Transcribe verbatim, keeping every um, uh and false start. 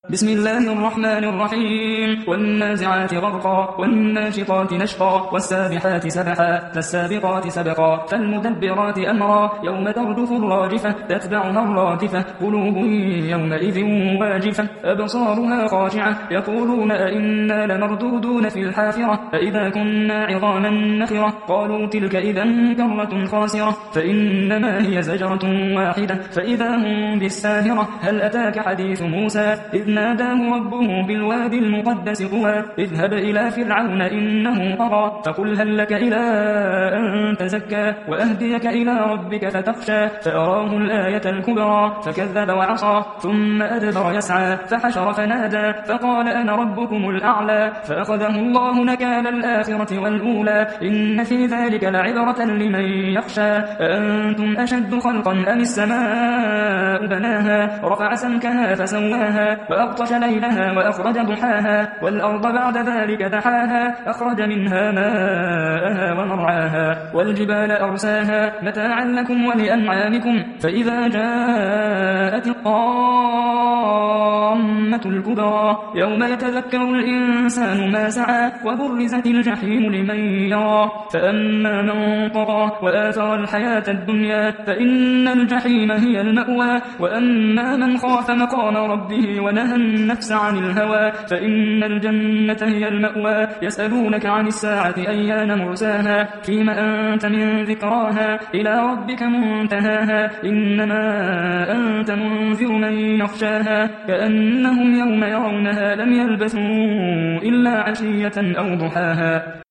بسم الله الرحمن الرحيم والنازعات غرقا والناشطات نشطا والسابحات سبحا فالسابقات سبقا فالمدبرات أمرا يوم ترجف الراجفة تتبعها الرادفة قلوب يومئذ واجفة أبصارها خاشعة يقولون أئنا لمردودون في الحافرة فإذا كنا عظاما نخرة قالوا تلك إذا كرة خاسرة فإنما هي زجرة واحدة فإذا هم بالساهرة هل أتاك حديث موسى إذ ناداه ربه بالوادي المقدس طوى اذهب إلى فرعون إنه طغى فقل هل لك إلى أن تزكى وأهديك إلى ربك فتخشى فأراه الآية الكبرى فكذب وعصى ثم أدبر يسعى فحشر فنادى فقال أنا ربكم الأعلى فأخذه الله نكال الآخرة والأولى إن في ذلك لعبرة لمن يخشى أأنتم أشد خلقا أم السماء بناها رفع سمكها فسواها وأغطش ليلها وأخرج ضحاها والأرض بعد ذلك دحاها أخرج منها ماءها ومرعاها والجبال أرساها متاعا لكم ولأنعامكم فإذا جاءت الطامة الكبرى يوم يتذكر الإنسان ما سعى وبرزت الجحيم لمن يرى فأما من طغى وآثر الحياة الدنيا فإن الجحيم هي المأوى وأما من خاف مقام ربه ونهى النفس عن الهوى فإن الجنة هي المأوى يسألونك عن الساعة أيان مرساها فيما أنت من ذكراها إلى ربك منتهاها إنما أنت منذر من يخشاها كأنهم يوم يرونها لم يلبثوا إلا عشية أو ضحاها.